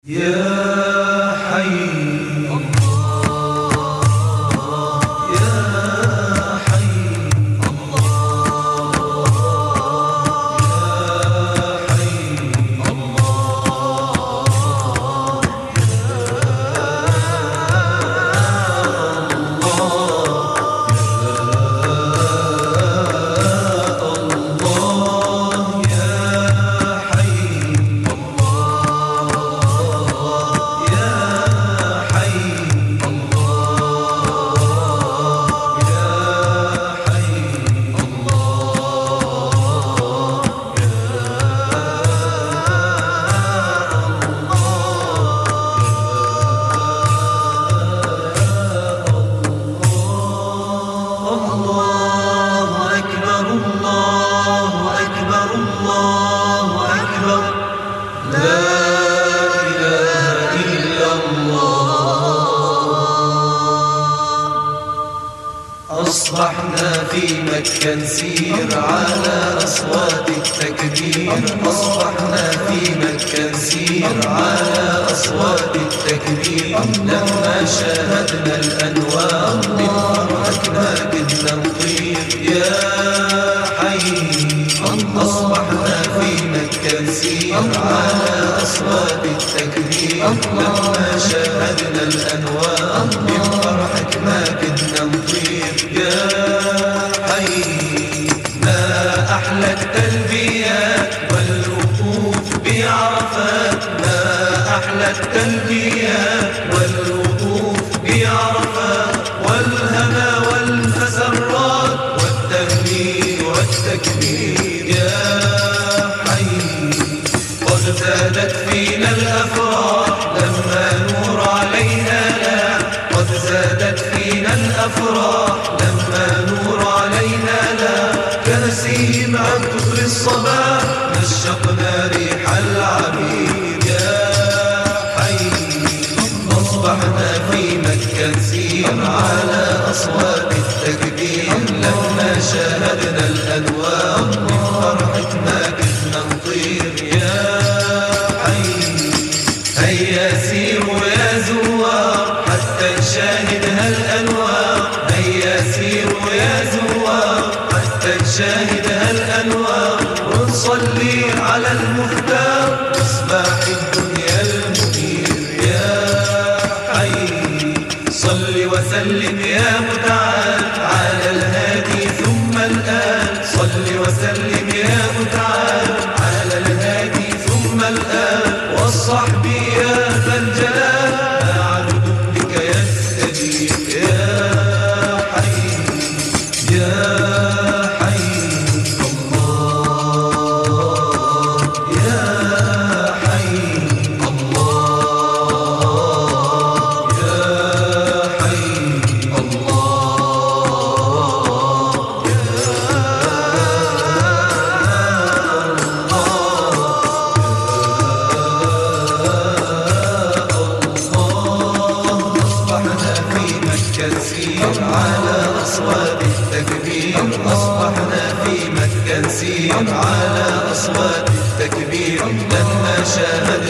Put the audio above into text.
يا حي أصبحنا في مكة نسير على أصوات التكبير. أصبحنا في مكة نسير على أصوات التكبير. لما شاهدنا الأنوار من فرحتنا كنا نطير. يا حي أصبحنا في مكة نسير على أصوات التكبير. لما شاهدنا الأنوار من فرحتنا كنا نطير. يا حي ما أحلى التلبيات والوقوف بعرفات. ما أحلى التلبيات والوقوف بعرفات. والهنا والمسرات والتهليل والتكبير. يا حي قد زادت فينا الأفراح لما نور علينا لا. قد زادت فينا الأفراح لما نور علينا لا. كنسيم عن كفر الصباح نشقنا ريح العبير. يا حي أصبحنا في مكة نسير على أصوات التكبير. لما شاهدنا الأنوار من فرحتنا كنا نطير. يا حي هيا سيروا يا زوار حتى نشاهد هالأنوار. هيا سيروا يا زوار حتى نشاهد هالأنوار. ونصلي على المختار مصباح الدنيا المنير. يا حي صل وسلم يا متعال على الهادي ثم الآن. صل وسلم يا متعال على الهادي ثم الآن. والصحب يا ذا الجلال ما عبد بك يستجيب. يا حي يا حي الله. يا حي الله. يا حي الله. نسير على أصوات التكبير. أصبحنا في مكة نسير على أصوات التكبير. لما شاهدنا